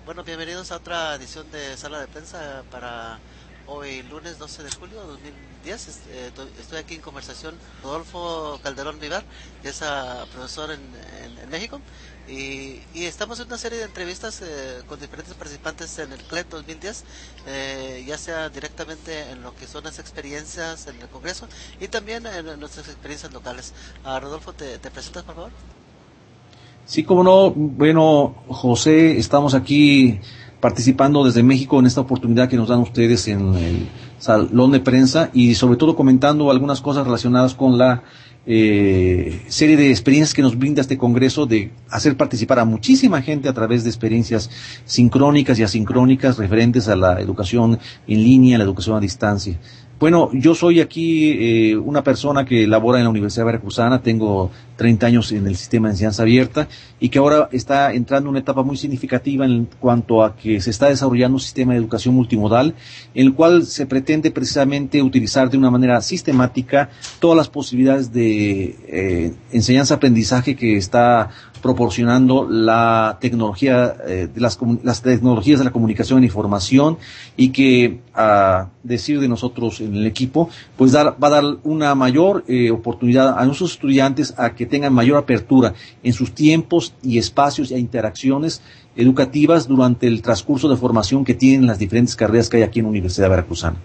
Bueno, bienvenidos a otra edición de Sala de Prensa para hoy lunes 12 de julio de 2010. Estoy aquí en conversación con Rodolfo Calderón Vivar, que es profesor en México, y estamos en una serie de entrevistas con diferentes participantes en el CLEP 2010, ya sea directamente en lo que son las experiencias en el Congreso y también en nuestras experiencias locales. Rodolfo, ¿te presentas, por favor? Sí, como no. Bueno, José, estamos aquí participando desde México en esta oportunidad que nos dan ustedes en el salón de prensa y sobre todo comentando algunas cosas relacionadas con la serie de experiencias que nos brinda este Congreso de hacer participar a muchísima gente a través de experiencias sincrónicas y asincrónicas referentes a la educación en línea, la educación a distancia. Bueno, yo soy aquí una persona que labora en la Universidad Veracruzana, tengo 30 años en el sistema de enseñanza abierta y que ahora está entrando en una etapa muy significativa en cuanto a que se está desarrollando un sistema de educación multimodal en el cual se pretende precisamente utilizar de una manera sistemática todas las posibilidades de enseñanza-aprendizaje que está proporcionando la tecnología, las tecnologías de la comunicación e información y que, a decir de nosotros en el equipo, pues va a dar una mayor oportunidad a nuestros estudiantes a que tengan mayor apertura en sus tiempos y espacios e interacciones educativas durante el transcurso de formación que tienen las diferentes carreras que hay aquí en la Universidad Veracruzana.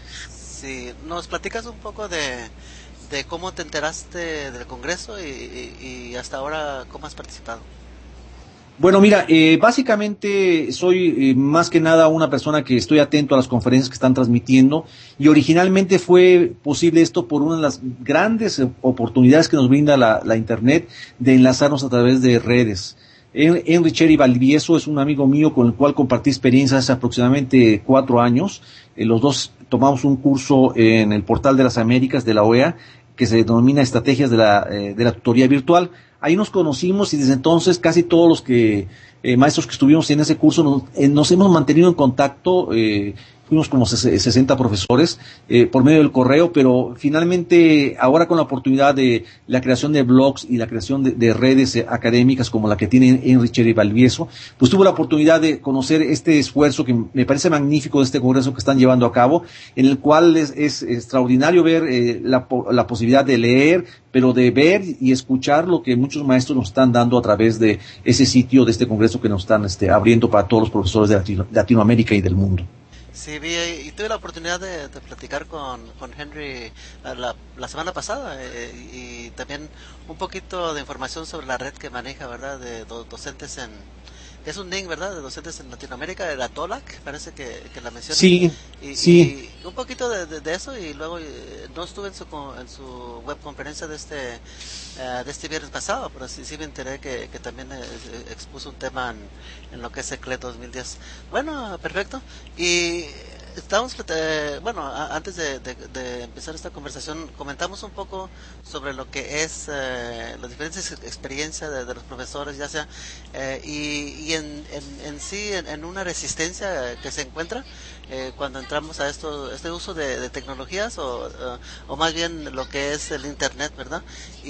Sí, nos platicas un poco de cómo te enteraste del Congreso y hasta ahora cómo has participado. Bueno, mira, básicamente soy más que nada una persona que estoy atento a las conferencias que están transmitiendo y originalmente fue posible esto por una de las grandes oportunidades que nos brinda la Internet de enlazarnos a través de redes. Enricheri Valdivieso es un amigo mío con el cual compartí experiencias hace aproximadamente 4 años. Los dos tomamos un curso en el Portal de las Américas de la OEA que se denomina Estrategias de la Tutoría Virtual. Ahí nos conocimos y desde entonces casi todos los maestros que estuvimos en ese curso nos hemos mantenido en contacto. Fuimos como 60 profesores por medio del correo, pero finalmente ahora con la oportunidad de la creación de blogs y la creación de redes académicas como la que tiene Enricheri Valdivieso, pues tuve la oportunidad de conocer este esfuerzo que me parece magnífico de este congreso que están llevando a cabo, en el cual es extraordinario ver la posibilidad de leer, pero de ver y escuchar lo que muchos maestros nos están dando a través de ese sitio de este congreso que nos están abriendo para todos los profesores de Latinoamérica y del mundo. Sí, vi y tuve la oportunidad de platicar con Henry la semana pasada y también un poquito de información sobre la red que maneja, ¿verdad? De docentes es un link, ¿verdad? De docentes en Latinoamérica, de la TOLAC, parece que la menciona. Sí, sí. Y un poquito de eso y luego no estuve en su web conferencia de este viernes pasado, pero sí me enteré que también expuso un tema en lo que es ECLE 2010. Bueno, perfecto. Y estamos, bueno, antes de empezar esta conversación, comentamos un poco sobre lo que es las diferentes experiencias de los profesores, ya sea, y en sí, en una resistencia que se encuentra cuando entramos a este uso de tecnologías o más bien lo que es el Internet, ¿verdad?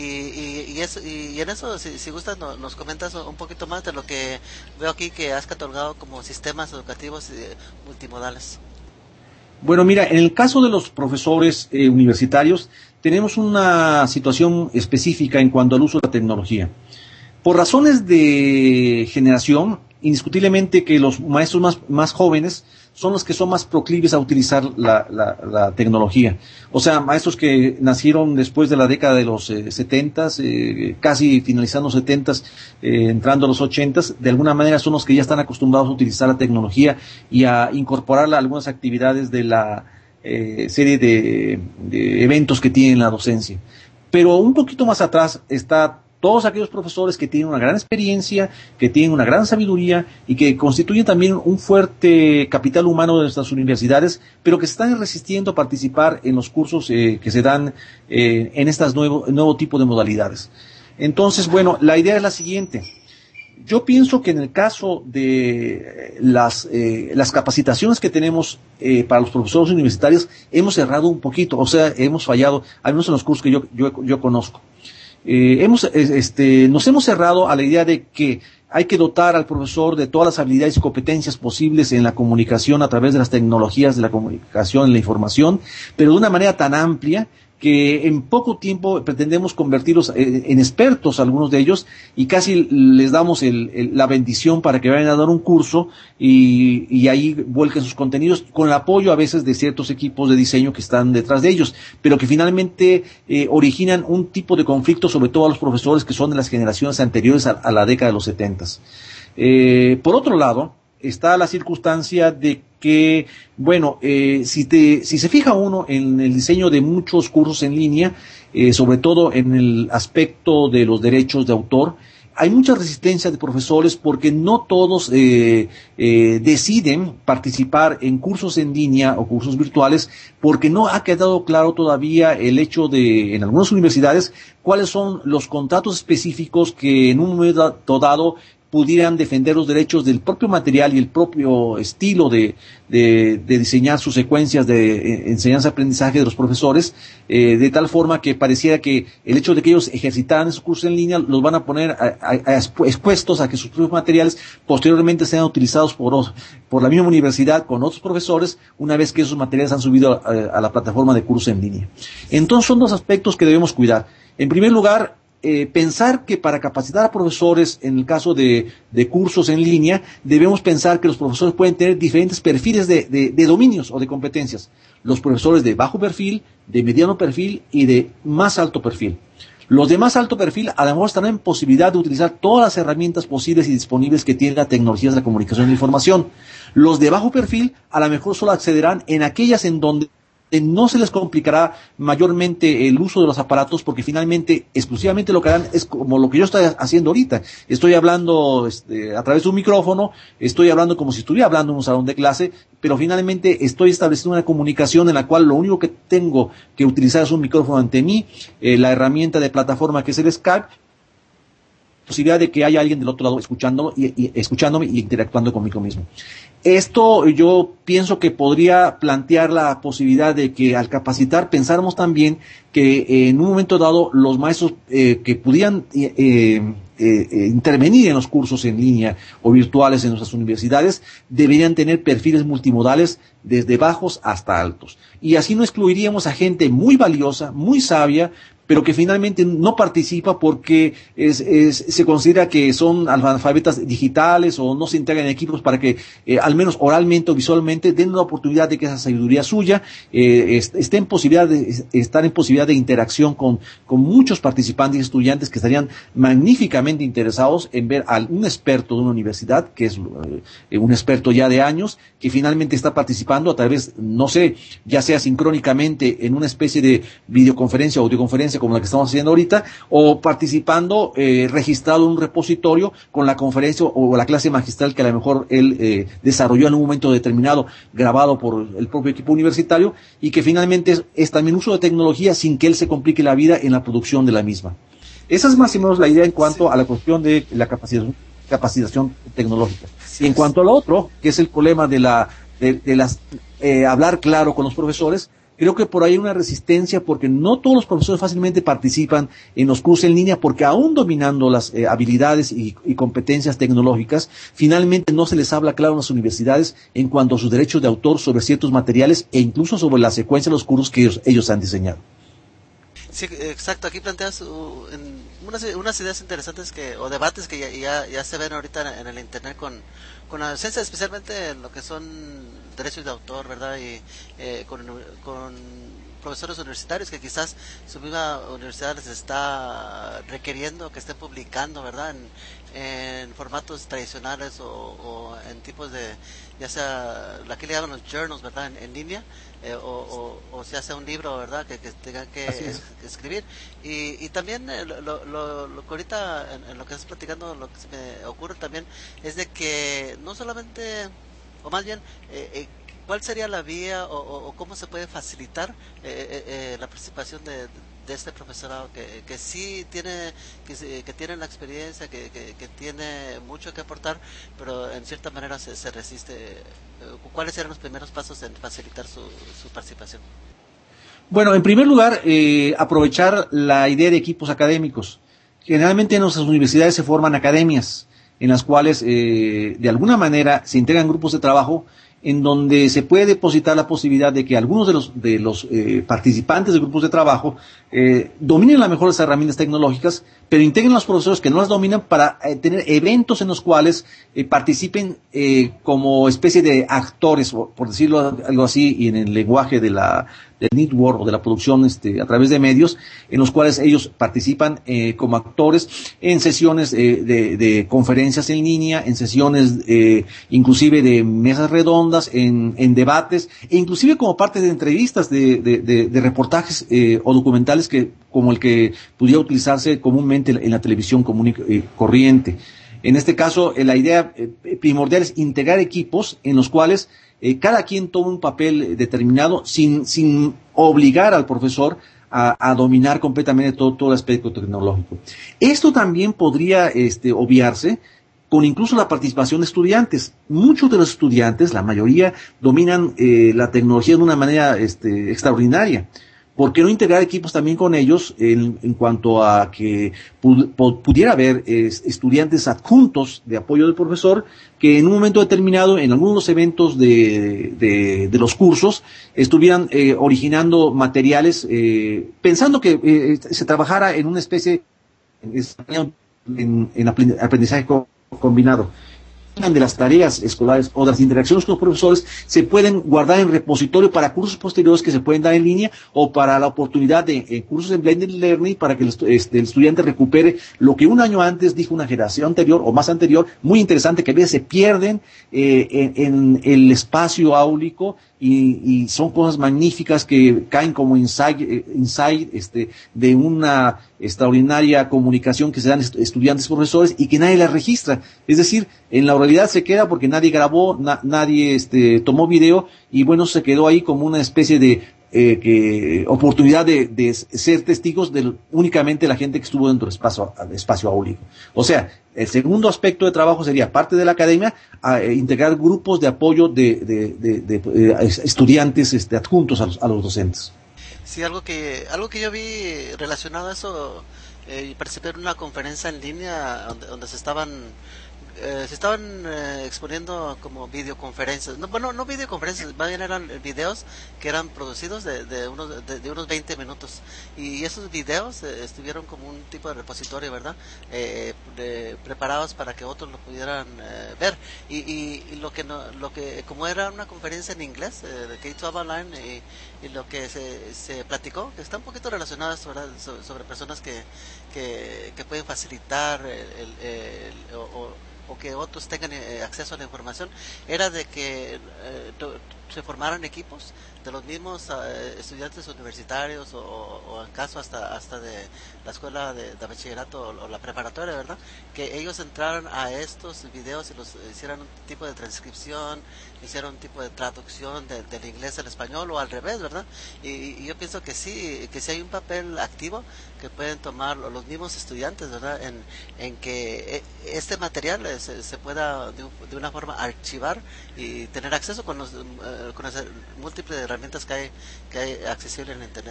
Y en eso, si gustas, nos comentas un poquito más de lo que veo aquí que has catalogado como sistemas educativos multimodales. Bueno, mira, en el caso de los profesores universitarios, tenemos una situación específica en cuanto al uso de la tecnología. Por razones de generación, indiscutiblemente que los maestros más jóvenes son los que son más proclives a utilizar la tecnología. O sea, maestros que nacieron después de la década de los 70s, casi finalizando los 70s, entrando a los 80s, de alguna manera son los que ya están acostumbrados a utilizar la tecnología y a incorporarla a algunas actividades de la serie de eventos que tiene la docencia. Pero un poquito más atrás está todos aquellos profesores que tienen una gran experiencia, que tienen una gran sabiduría y que constituyen también un fuerte capital humano de nuestras universidades, pero que se están resistiendo a participar en los cursos que se dan en estas nuevo tipo de modalidades. Entonces, bueno, la idea es la siguiente. Yo pienso que en el caso de las capacitaciones que tenemos para los profesores universitarios, hemos errado un poquito, o sea, hemos fallado, al menos en los cursos que yo conozco. Nos hemos cerrado a la idea de que hay que dotar al profesor de todas las habilidades y competencias posibles en la comunicación a través de las tecnologías de la comunicación y la información, pero de una manera tan amplia que en poco tiempo pretendemos convertirlos en expertos, algunos de ellos, y casi les damos la bendición para que vayan a dar un curso y ahí vuelquen sus contenidos, con el apoyo a veces de ciertos equipos de diseño que están detrás de ellos, pero que finalmente originan un tipo de conflicto, sobre todo a los profesores que son de las generaciones anteriores a la década de los 70. Por otro lado, está la circunstancia de que, bueno, si se fija uno en el diseño de muchos cursos en línea, sobre todo en el aspecto de los derechos de autor, hay mucha resistencia de profesores porque no todos deciden participar en cursos en línea o cursos virtuales, porque no ha quedado claro todavía el hecho de, en algunas universidades, cuáles son los contratos específicos que en un momento dado pudieran defender los derechos del propio material y el propio estilo de diseñar sus secuencias de enseñanza-aprendizaje de los profesores, de tal forma que pareciera que el hecho de que ellos ejercitaran esos cursos en línea los van a poner expuestos a que sus propios materiales posteriormente sean utilizados por la misma universidad con otros profesores una vez que esos materiales han subido a la plataforma de cursos en línea. Entonces son dos aspectos que debemos cuidar. En primer lugar, pensar que para capacitar a profesores en el caso de cursos en línea, debemos pensar que los profesores pueden tener diferentes perfiles de dominios o de competencias. Los profesores de bajo perfil, de mediano perfil y de más alto perfil. Los de más alto perfil a lo mejor estarán en posibilidad de utilizar todas las herramientas posibles y disponibles que tiene la tecnología de la comunicación y la información. Los de bajo perfil a lo mejor solo accederán en aquellas en donde no se les complicará mayormente el uso de los aparatos, porque finalmente exclusivamente lo que harán es como lo que yo estoy haciendo ahorita. Estoy hablando a través de un micrófono, estoy hablando como si estuviera hablando en un salón de clase, pero finalmente estoy estableciendo una comunicación en la cual lo único que tengo que utilizar es un micrófono ante mí, la herramienta de plataforma que es el Skype, posibilidad de que haya alguien del otro lado escuchándome y interactuando conmigo mismo. Esto yo pienso que podría plantear la posibilidad de que al capacitar pensáramos también que en un momento dado los maestros que pudieran intervenir en los cursos en línea o virtuales en nuestras universidades deberían tener perfiles multimodales desde bajos hasta altos. Y así no excluiríamos a gente muy valiosa, muy sabia, pero que finalmente no participa porque se considera que son analfabetas digitales o no se integran en equipos para que al menos oralmente o visualmente den una oportunidad de que esa sabiduría suya esté en posibilidad estar en posibilidad de interacción con muchos participantes y estudiantes que estarían magníficamente interesados en ver a un experto de una universidad, que es un experto ya de años, que finalmente está participando a través, no sé, ya sea sincrónicamente en una especie de videoconferencia o audioconferencia como la que estamos haciendo ahorita, o participando registrado en un repositorio con la conferencia o la clase magistral que a lo mejor él desarrolló en un momento determinado, grabado por el propio equipo universitario, y que finalmente es también uso de tecnología sin que él se complique la vida en la producción de la misma. Esa es más o menos la idea en cuanto a la cuestión de la capacitación tecnológica. Y en cuanto a lo otro, que es el problema de hablar claro con los profesores, creo que por ahí hay una resistencia porque no todos los profesores fácilmente participan en los cursos en línea porque aún dominando las habilidades y competencias tecnológicas, finalmente no se les habla claro en las universidades en cuanto a sus derechos de autor sobre ciertos materiales e incluso sobre la secuencia de los cursos que ellos han diseñado. Sí, exacto. Aquí planteas unas ideas interesantes o debates que ya se ven ahorita en el internet con la docencia, especialmente en lo que son derechos de autor, ¿verdad? Y con profesores universitarios que quizás su misma universidad les está requiriendo que estén publicando, ¿verdad? En formatos tradicionales o en tipos de, ya sea, la que le llaman los journals, ¿verdad? En línea, o se hace un libro, ¿verdad? Que tengan que escribir. Y también lo que ahorita, en lo que estás platicando, lo que se me ocurre también es de que no solamente, o más bien, ¿cuál sería la vía o cómo se puede facilitar la participación de este profesorado que sí tiene que tiene la experiencia, que tiene mucho que aportar, pero en cierta manera se resiste? ¿Cuáles serían los primeros pasos en facilitar su participación? Bueno, en primer lugar, aprovechar la idea de equipos académicos. Generalmente en nuestras universidades se forman academias en las cuales de alguna manera se integran grupos de trabajo en donde se puede depositar la posibilidad de que algunos de los participantes de grupos de trabajo dominen las mejores herramientas tecnológicas, pero integren a los profesores que no las dominan para tener eventos en los cuales participen como especie de actores, por decirlo algo así, y en el lenguaje del network o de la producción a través de medios, en los cuales ellos participan como actores en sesiones de conferencias en línea, en sesiones inclusive de mesas redondas, en debates, e inclusive como parte de entrevistas de reportajes o documentales como el que pudiera utilizarse comúnmente en la televisión común y corriente. En este caso, la idea primordial es integrar equipos en los cuales cada quien toma un papel determinado sin obligar al profesor a dominar completamente todo el aspecto tecnológico. Esto también podría obviarse con incluso la participación de estudiantes. Muchos de los estudiantes, la mayoría, dominan la tecnología de una manera extraordinaria. ¿Por qué no integrar equipos también con ellos en cuanto a que pudiera haber estudiantes adjuntos de apoyo del profesor que en un momento determinado, en algunos eventos de los cursos, estuvieran originando materiales, pensando que se trabajara en una especie en aprendizaje combinado? De las tareas escolares o de las interacciones con los profesores se pueden guardar en repositorio para cursos posteriores que se pueden dar en línea o para la oportunidad de cursos en blended learning para que el estudiante recupere lo que un año antes dijo una generación anterior o más anterior, muy interesante, que a veces se pierden en el espacio áulico y son cosas magníficas que caen como inside de una extraordinaria comunicación que se dan estudiantes y profesores y que nadie la registra. Es decir, en la oralidad se queda porque nadie grabó, nadie tomó video y bueno, se quedó ahí como una especie de oportunidad de ser testigos de únicamente la gente que estuvo dentro del espacio áulico. O sea, el segundo aspecto de trabajo sería, parte de la academia, integrar grupos de apoyo de estudiantes adjuntos a los docentes. Sí, algo que yo vi relacionado a eso, participé en una conferencia en línea donde se estaban exponiendo como videoconferencias. No videoconferencias, más bien eran videos que eran producidos de unos 20 minutos. Y esos videos estuvieron como un tipo de repositorio, ¿verdad? Preparados para que otros lo pudieran ver. Y lo que como era una conferencia en inglés, de K12 Online, y lo que se platicó, que está un poquito relacionado sobre personas que pueden facilitar o que otros tengan acceso a la información, era de que se formaran equipos de los mismos estudiantes universitarios o en caso hasta de la escuela de bachillerato o la preparatoria, ¿verdad? Que ellos entraran a estos videos y los hicieran un tipo de transcripción, hicieron un tipo de traducción del inglés al español o al revés, ¿verdad? Y yo pienso que sí hay un papel activo que pueden tomar los mismos estudiantes, ¿verdad? En que este material se pueda de una forma archivar y tener acceso con las múltiples herramientas que hay accesibles en internet.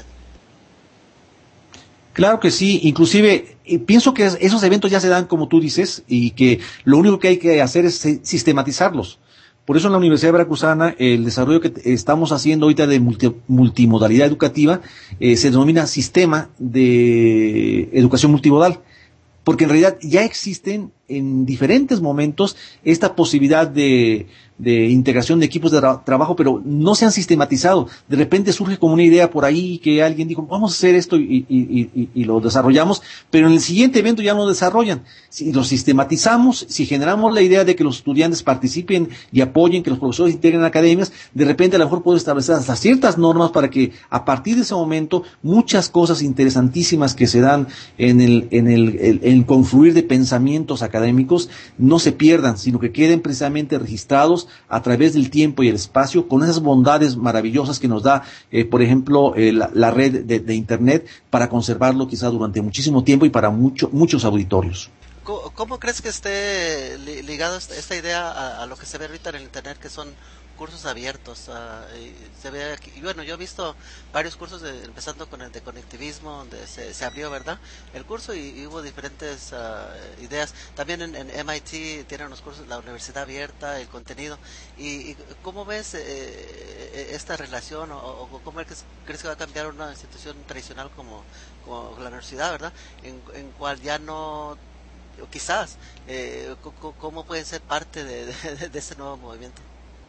Claro que sí, inclusive pienso que esos eventos ya se dan como tú dices y que lo único que hay que hacer es sistematizarlos. Por eso en la Universidad Veracruzana el desarrollo que estamos haciendo ahorita de multimodalidad educativa se denomina sistema de educación multimodal, porque en realidad ya existen en diferentes momentos esta posibilidad de integración de equipos de trabajo, pero no se han sistematizado. De repente surge como una idea por ahí que alguien dijo, vamos a hacer esto y lo desarrollamos, pero en el siguiente evento ya no lo desarrollan. Si lo sistematizamos, si generamos la idea de que los estudiantes participen y apoyen, que los profesores integren academias, de repente a lo mejor puedo establecer hasta ciertas normas para que a partir de ese momento muchas cosas interesantísimas que se dan en el confluir de pensamientos académicos no se pierdan, sino que queden precisamente registrados a través del tiempo y el espacio con esas bondades maravillosas que nos da, por ejemplo, la red de Internet para conservarlo quizá durante muchísimo tiempo y para muchos auditorios. ¿Cómo crees que esté ligado esta idea a lo que se ve ahorita en el internet, que son cursos abiertos? Y se ve aquí, y bueno, yo he visto varios cursos, empezando con el de conectivismo, donde se abrió, ¿verdad? El curso, y hubo diferentes ideas. También en MIT tienen los cursos, la universidad abierta, el contenido. ¿Y cómo ves esta relación, o cómo crees que va a cambiar una institución tradicional como la universidad, ¿verdad? En cual ya no, o quizás, cómo pueden ser parte de este nuevo movimiento.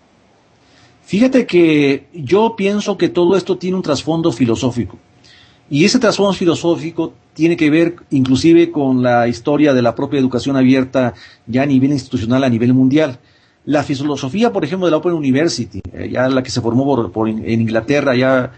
Fíjate que yo pienso que todo esto tiene un trasfondo filosófico. Y ese trasfondo filosófico tiene que ver inclusive con la historia de la propia educación abierta ya a nivel institucional, a nivel mundial. La filosofía, por ejemplo, de la Open University, ya la que se formó en Inglaterra ya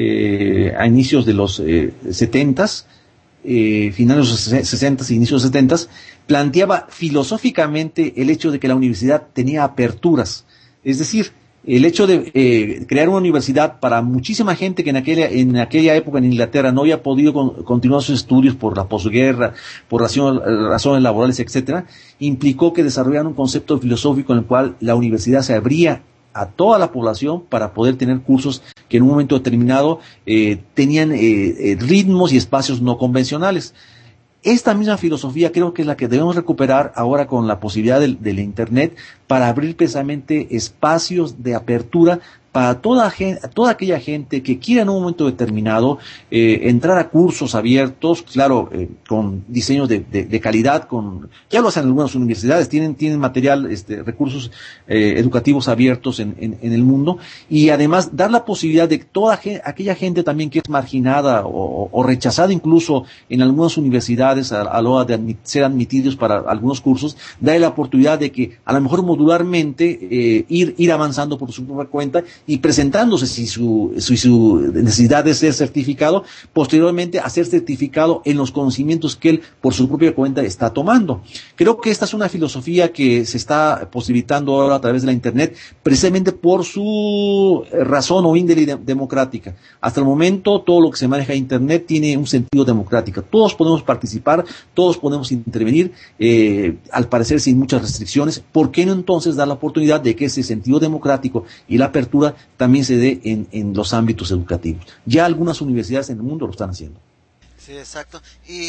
a inicios de los 70s, finales de los 60 y inicios de los 70s, planteaba filosóficamente el hecho de que la universidad tenía aperturas. Es decir, el hecho de crear una universidad para muchísima gente que en aquella época en Inglaterra no había podido continuar sus estudios por la posguerra, por razones laborales, etcétera, implicó que desarrollaran un concepto filosófico en el cual la universidad se abría a toda la población para poder tener cursos que en un momento determinado tenían ritmos y espacios no convencionales. Esta misma filosofía creo que es la que debemos recuperar ahora con la posibilidad del Internet, para abrir precisamente espacios de apertura para toda aquella gente que quiera en un momento determinado entrar a cursos abiertos, claro, con diseños de calidad, ya lo hacen algunas universidades, tienen material, recursos educativos abiertos en el mundo, y además dar la posibilidad de aquella gente también que es marginada o rechazada incluso en algunas universidades a la hora de ser admitidos para algunos cursos, darle la oportunidad de que a lo mejor modularmente ir avanzando por su propia cuenta y presentándose si su necesidad de ser certificado, posteriormente a ser certificado en los conocimientos que él por su propia cuenta está tomando. Creo que esta es una filosofía que se está posibilitando ahora a través de la Internet, precisamente por su razón o índole democrática. Hasta el momento todo lo que se maneja en Internet tiene un sentido democrático. Todos podemos participar, todos podemos intervenir, al parecer sin muchas restricciones. ¿Por qué no entonces dar la oportunidad de que ese sentido democrático y la apertura también se dé en los ámbitos educativos? Ya algunas universidades en el mundo lo están haciendo. Sí, exacto.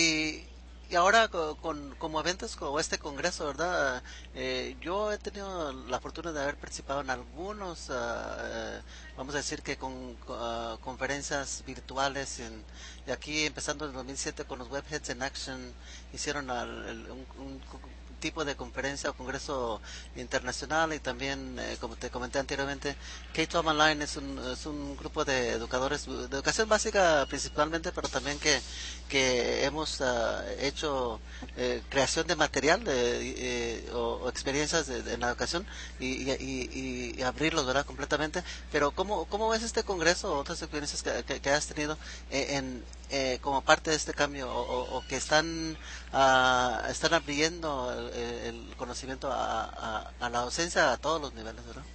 Y ahora como eventos como este congreso, ¿verdad? Yo he tenido la fortuna de haber participado en algunos, vamos a decir que conferencias virtuales, de aquí empezando en el 2007 con los Webheads in Action, hicieron un tipo de conferencia o congreso internacional, y también, como te comenté anteriormente, K-12 Online es un grupo de educadores de educación básica principalmente, pero también que hemos hecho creación de material o experiencias en la educación, y abrirlos, ¿verdad? Completamente. Pero ¿cómo ves este congreso o otras experiencias que has tenido como parte de este cambio, o que están abriendo el conocimiento a la docencia a todos los niveles, ¿verdad?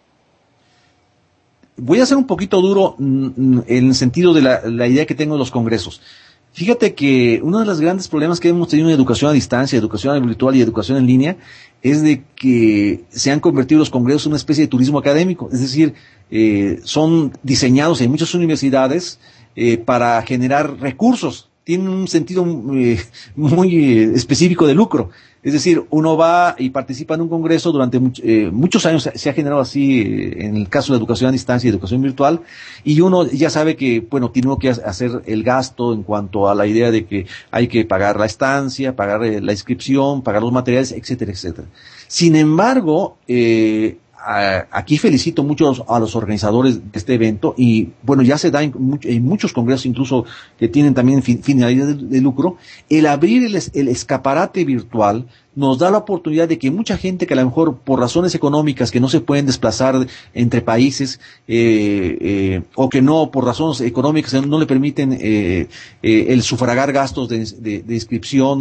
Voy a ser un poquito duro en el sentido de la idea que tengo de los congresos. Fíjate que uno de los grandes problemas que hemos tenido en educación a distancia, educación virtual y educación en línea, es de que se han convertido los congresos en una especie de turismo académico. Es decir, son diseñados en muchas universidades para generar recursos. Tienen un sentido muy específico de lucro. Es decir, uno va y participa en un congreso durante muchos años, se ha generado así en el caso de educación a distancia y educación virtual, y uno ya sabe que, bueno, tiene uno que hacer el gasto en cuanto a la idea de que hay que pagar la estancia, pagar la inscripción, pagar los materiales, etcétera, etcétera. Sin embargo, aquí felicito mucho a los organizadores de este evento, y bueno, ya se da en muchos congresos incluso que tienen también finalidad de lucro, el abrir el escaparate virtual nos da la oportunidad de que mucha gente que a lo mejor por razones económicas que no se pueden desplazar entre países, o que no, por razones económicas no le permiten el sufragar gastos de inscripción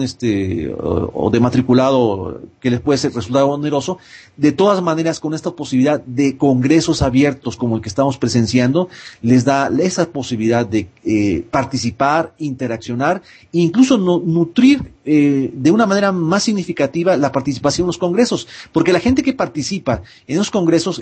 o de matriculado que les puede resultar oneroso, de todas maneras con esta posibilidad de congresos abiertos como el que estamos presenciando, les da esa posibilidad de participar, interaccionar e incluso nutrir de una manera más significativa la participación en los congresos, porque la gente que participa en los congresos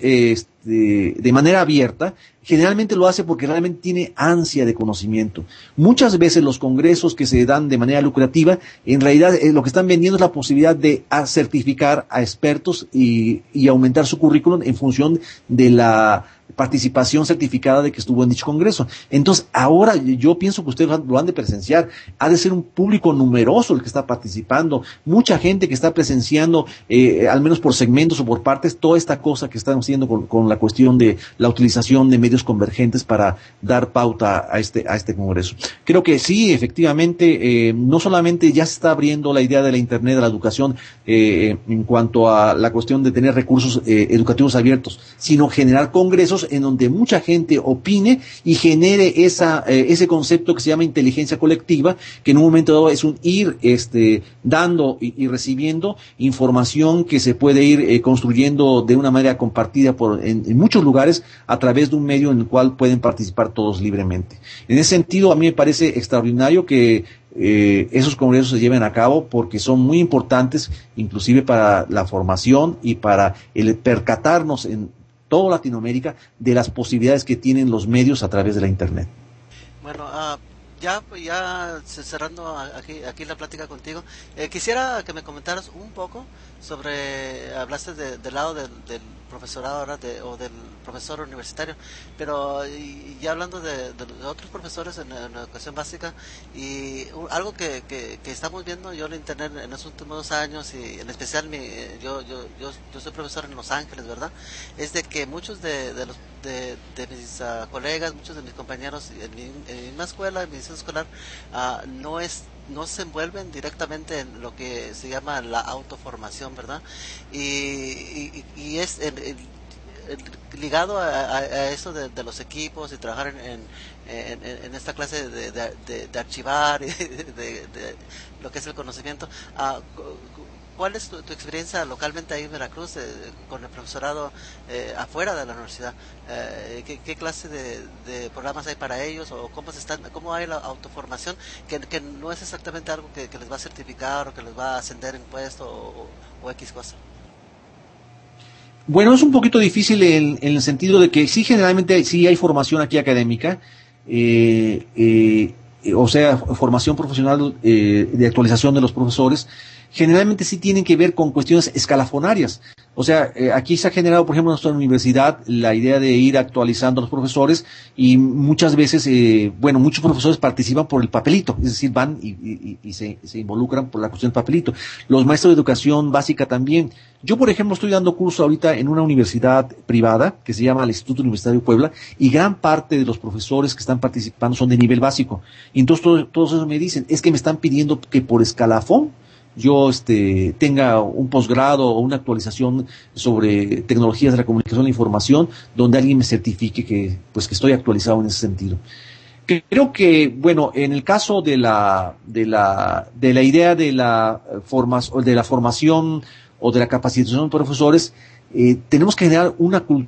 de manera abierta generalmente lo hace porque realmente tiene ansia de conocimiento. Muchas veces los congresos que se dan de manera lucrativa, en realidad lo que están vendiendo es la posibilidad de certificar a expertos y aumentar su currículum en función de la participación certificada de que estuvo en dicho congreso. Entonces, ahora yo pienso que ustedes lo han de presenciar. Ha de ser un público numeroso el que está participando, mucha gente que está presenciando, al menos por segmentos o por partes, toda esta cosa que están haciendo con la cuestión de la utilización de medios convergentes para dar pauta a este congreso. Creo que sí, efectivamente, no solamente ya se está abriendo la idea de la Internet, de la educación, en cuanto a la cuestión de tener recursos educativos abiertos, sino generar congresos en donde mucha gente opine y genere ese concepto que se llama inteligencia colectiva, que en un momento dado es un ir dando y recibiendo información que se puede ir construyendo de una manera compartida en muchos lugares a través de un medio en el cual pueden participar todos libremente. En ese sentido, a mí me parece extraordinario que esos congresos se lleven a cabo porque son muy importantes, inclusive para la formación y para el percatarnos en toda Latinoamérica de las posibilidades que tienen los medios a través de la Internet. Bueno, ya cerrando aquí la plática contigo, quisiera que me comentaras un poco hablaste del lado del profesorado ahora o del profesor universitario, pero ya hablando de otros profesores en educación básica, y algo que estamos viendo yo en internet en los últimos 2 años, y en especial yo soy profesor en Los Ángeles, ¿verdad? Es de que muchos de mis colegas, muchos de mis compañeros en mi misma escuela, en mi instituto escolar, no se envuelven directamente en lo que se llama la autoformación, ¿verdad? Y es ligado a eso de los equipos y trabajar en esta clase de archivar y de lo que es el conocimiento. ¿Cuál es tu experiencia localmente ahí en Veracruz con el profesorado afuera de la universidad? ¿Qué clase de programas hay para ellos, o cómo hay la autoformación, que no es exactamente algo que les va a certificar o que les va a ascender en puesto o X cosa? Bueno, es un poquito difícil en el sentido de que sí, generalmente sí hay formación aquí académica, o sea, formación profesional de actualización de los profesores. Generalmente sí tienen que ver con cuestiones escalafonarias. O sea, aquí se ha generado, por ejemplo, en nuestra universidad, la idea de ir actualizando a los profesores, y muchas veces, muchos profesores participan por el papelito, es decir, van y se involucran por la cuestión del papelito. Los maestros de educación básica también. Yo, por ejemplo, estoy dando curso ahorita en una universidad privada que se llama el Instituto Universitario de Puebla, y gran parte de los profesores que están participando son de nivel básico. Y entonces todos ellos me dicen, es que me están pidiendo que por escalafón yo tenga un posgrado o una actualización sobre tecnologías de la comunicación e la información, donde alguien me certifique que estoy actualizado en ese sentido. Creo que, bueno, en el caso de la idea de la formación o de la capacitación de profesores, tenemos que generar una cultura.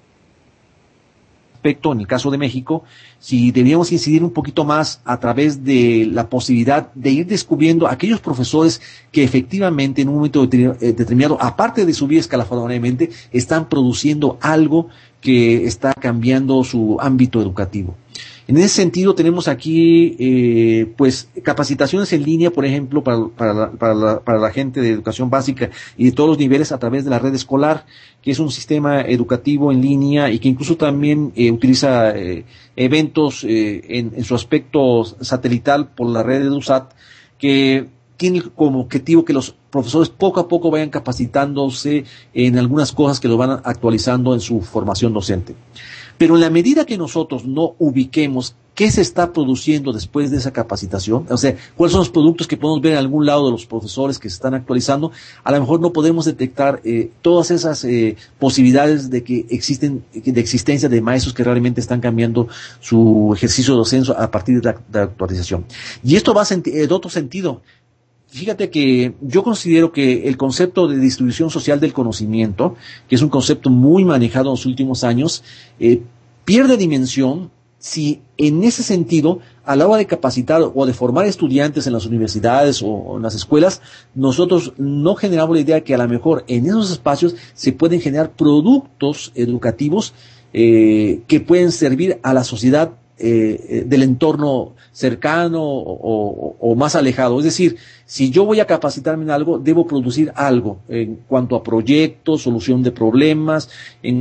En el caso de México, si deberíamos incidir un poquito más a través de la posibilidad de ir descubriendo aquellos profesores que efectivamente en un momento determinado, aparte de subir escalafoniamente, están produciendo algo que está cambiando su ámbito educativo. En ese sentido, tenemos aquí capacitaciones en línea, por ejemplo, para la gente de educación básica y de todos los niveles, a través de la red escolar, que es un sistema educativo en línea y que incluso también utiliza eventos en su aspecto satelital por la red EduSat, que tiene como objetivo que los profesores poco a poco vayan capacitándose en algunas cosas que lo van actualizando en su formación docente. Pero en la medida que nosotros no ubiquemos qué se está produciendo después de esa capacitación, o sea, cuáles son los productos que podemos ver en algún lado de los profesores que se están actualizando. A lo mejor no podemos detectar todas esas posibilidades de que de existencia de maestros que realmente están cambiando su ejercicio de docencia a partir de la actualización. Y esto va en otro sentido. Fíjate que yo considero que el concepto de distribución social del conocimiento, que es un concepto muy manejado en los últimos años, pierde dimensión si en ese sentido, a la hora de capacitar o de formar estudiantes en las universidades o en las escuelas, nosotros no generamos la idea de que a lo mejor en esos espacios se pueden generar productos educativos que pueden servir a la sociedad del entorno cercano o más alejado. Es decir, si yo voy a capacitarme en algo, debo producir algo en cuanto a proyectos, solución de problemas, en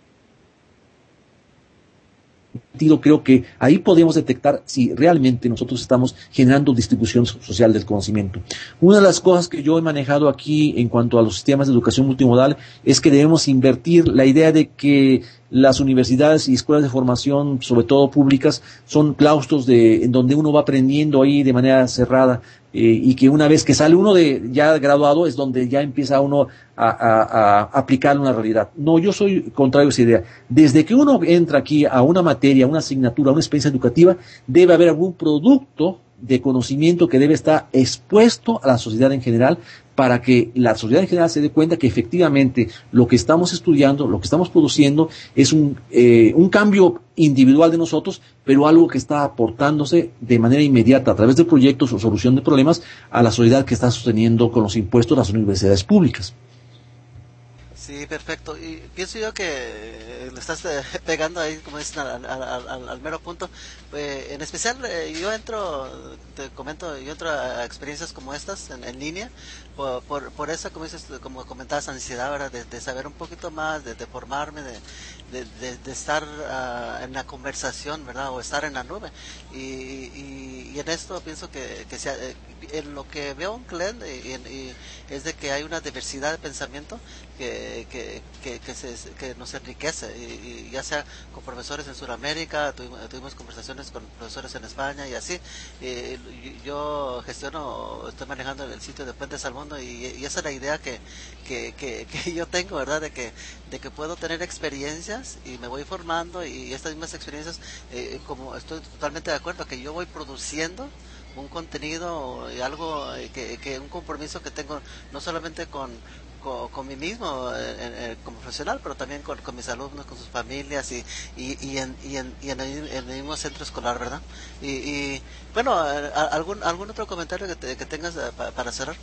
creo que ahí podemos detectar si realmente nosotros estamos generando distribución social del conocimiento. Una de las cosas que yo he manejado aquí en cuanto a los sistemas de educación multimodal es que debemos invertir la idea de que las universidades y escuelas de formación, sobre todo públicas, son claustros en donde uno va aprendiendo ahí de manera cerrada y que una vez que sale uno de ya graduado es donde ya empieza uno a aplicar una realidad. No, yo soy contrario a esa idea. Desde que uno entra aquí a una materia, a una asignatura, a una experiencia educativa, debe haber algún producto de conocimiento que debe estar expuesto a la sociedad en general para que la sociedad en general se dé cuenta que efectivamente lo que estamos estudiando, lo que estamos produciendo es un cambio individual de nosotros, pero algo que está aportándose de manera inmediata a través de proyectos o solución de problemas a la sociedad que está sosteniendo con los impuestos las universidades públicas. Sí, perfecto. Y pienso yo que le estás pegando ahí, como dicen, al mero punto. En especial, yo te comento, yo entro a experiencias como estas en línea, por esa, como dices, como comentabas, ansiedad, ¿verdad? De saber un poquito más, de formarme, de estar en la conversación, ¿verdad? O estar en la nube. Y en esto pienso que en lo que veo en CLEN es de que hay una diversidad de pensamiento que nos enriquece, y ya sea con profesores en Sudamérica, tuvimos conversaciones con profesores en España y así. Yo estoy manejando el sitio de Puentes al Mundo, y esa es la idea que yo tengo, ¿verdad? De que puedo tener experiencias y me voy formando, y estas mismas experiencias, como estoy totalmente de acuerdo, que yo voy produciendo un contenido y algo que un compromiso que tengo no solamente con mí mismo como profesional, pero también con mis alumnos, con sus familias y en el mismo centro escolar, ¿verdad? Y bueno, algún otro comentario que tengas para cerrar.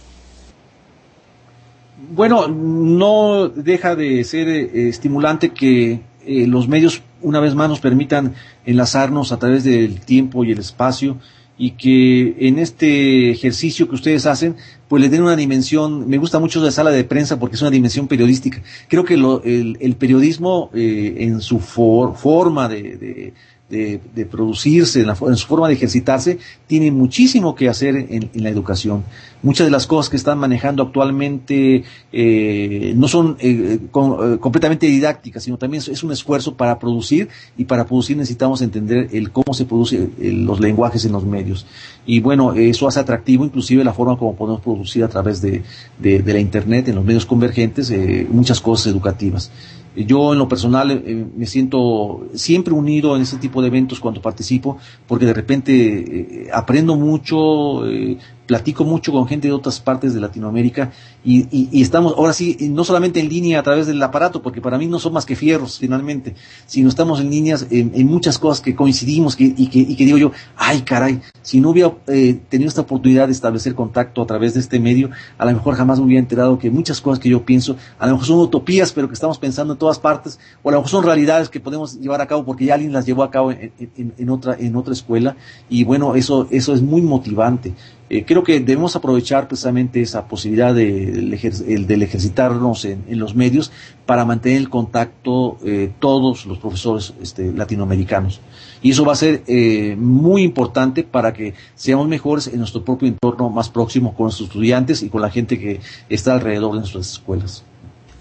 Bueno, no deja de ser estimulante que los medios una vez más nos permitan enlazarnos a través del tiempo y el espacio, y que en este ejercicio que ustedes hacen, pues le den una dimensión. Me gusta mucho la sala de prensa porque es una dimensión periodística. Creo que el periodismo en su forma de producirse, en su forma de ejercitarse, tiene muchísimo que hacer en la educación. Muchas de las cosas que están manejando actualmente no son completamente didácticas, sino también es un esfuerzo para producir, y para producir necesitamos entender cómo se produce los lenguajes en los medios. Y bueno, eso hace atractivo inclusive la forma como podemos producir a través de la Internet, en los medios convergentes, muchas cosas educativas. Yo en lo personal me siento siempre unido en este tipo de eventos cuando participo, porque de repente aprendo mucho, platico mucho con gente de otras partes de Latinoamérica, y estamos ahora sí no solamente en línea a través del aparato, porque para mí no son más que fierros finalmente, sino estamos en líneas en muchas cosas que coincidimos y que digo yo, ay caray, si no hubiera tenido esta oportunidad de establecer contacto a través de este medio, a lo mejor jamás me hubiera enterado que muchas cosas que yo pienso, a lo mejor son utopías, pero que estamos pensando en todas partes, o a lo mejor son realidades que podemos llevar a cabo porque ya alguien las llevó a cabo en otra escuela, y bueno, eso es muy motivante. Creo que debemos aprovechar precisamente esa posibilidad del ejercitarnos en los medios para mantener el contacto todos los profesores latinoamericanos. Y eso va a ser muy importante para que seamos mejores en nuestro propio entorno más próximo con nuestros estudiantes y con la gente que está alrededor de nuestras escuelas.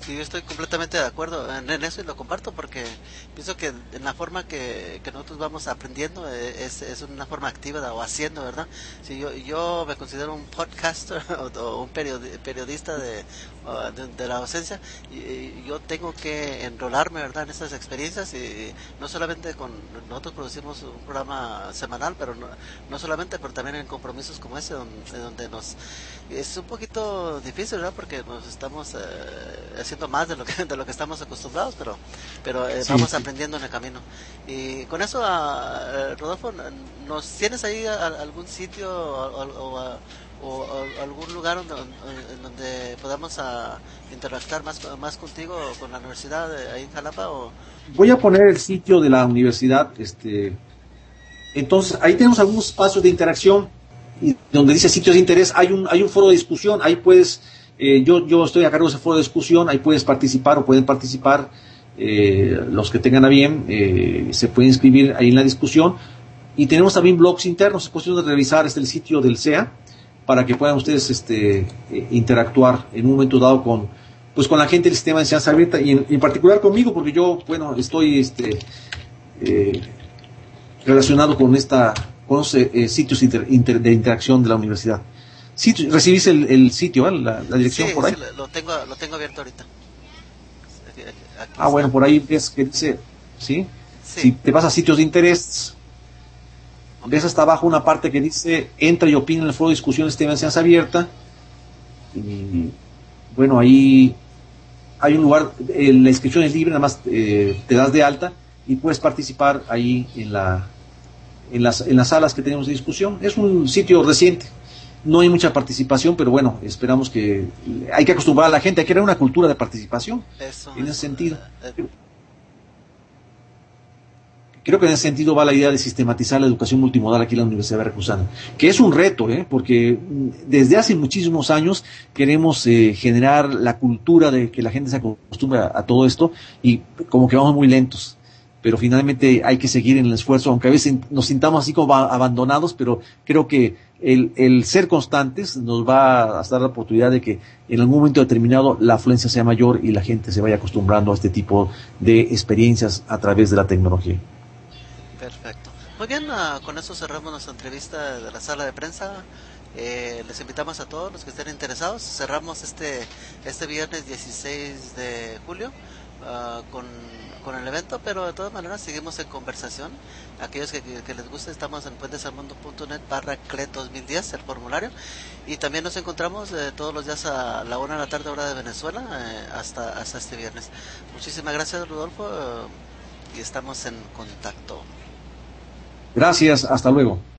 Sí, yo estoy completamente de acuerdo en eso y lo comparto porque pienso que en la forma que nosotros vamos aprendiendo es una forma activa o haciendo, ¿verdad? Si yo me considero un podcaster o un periodista de la docencia y yo tengo que enrolarme, ¿verdad? En estas experiencias y no solamente nosotros producimos un programa semanal, pero no solamente, pero también en compromisos como ese donde es un poquito difícil, ¿verdad? Porque nos estamos haciendo más de lo que estamos acostumbrados, pero Sí, vamos sí. aprendiendo en el camino. Y con eso, Rodolfo, ¿nos tienes ahí algún sitio o algún lugar en donde podamos interactuar más contigo o con la universidad ahí en Jalapa? Voy a poner el sitio de la universidad, entonces ahí tenemos algunos espacios de interacción y donde dice sitios de interés, hay un foro de discusión, ahí puedes, yo estoy a cargo de ese foro de discusión, ahí puedes participar o pueden participar los que tengan a bien, se pueden inscribir ahí en la discusión y tenemos también blogs internos, es cuestión de revisar el sitio del CEA para que puedan ustedes interactuar en un momento dado con la gente del sistema de enseñanza abierta y en particular conmigo porque yo, bueno, estoy eh, relacionado con los sitios de interacción de la universidad. Sí, recibís el sitio, ¿eh? La Sí, dirección por sí, ahí. lo tengo abierto ahorita. Aquí Ah, bueno, está. por ahí ves que dice, ¿sí? Si Sí, te vas a sitios de interés, ok. ves hasta abajo una parte que dice entra y opina en el foro de discusión de sistema de enseñanza abierta. Y bueno, ahí hay un lugar, la inscripción es libre, nada más te das de alta y puedes participar ahí en las salas que tenemos de discusión. Es un sitio reciente, no hay mucha participación, pero bueno, esperamos que hay que acostumbrar a la gente, hay que crear una cultura de participación Eso, en ese eso. sentido. Creo que en ese sentido va la idea de sistematizar la educación multimodal aquí en la Universidad Veracruzana, que es un reto, porque desde hace muchísimos años queremos generar la cultura de que la gente se acostumbre a todo esto y como que vamos muy lentos. Pero finalmente hay que seguir en el esfuerzo, aunque a veces nos sintamos así como abandonados, pero creo que el ser constantes nos va a dar la oportunidad de que en algún momento determinado la afluencia sea mayor y la gente se vaya acostumbrando a este tipo de experiencias a través de la tecnología. Perfecto. Muy bien, con eso cerramos nuestra entrevista de la sala de prensa. Les invitamos a todos los que estén interesados. Cerramos este viernes 16 de julio con el evento, pero de todas maneras seguimos en conversación. Aquellos que les guste, estamos en puentesalmundo.net/CLET 2010, el formulario. Y también nos encontramos todos los días a la 1 de la tarde, hora de Venezuela, hasta este viernes. Muchísimas gracias, Rodolfo, y estamos en contacto. Gracias, hasta luego.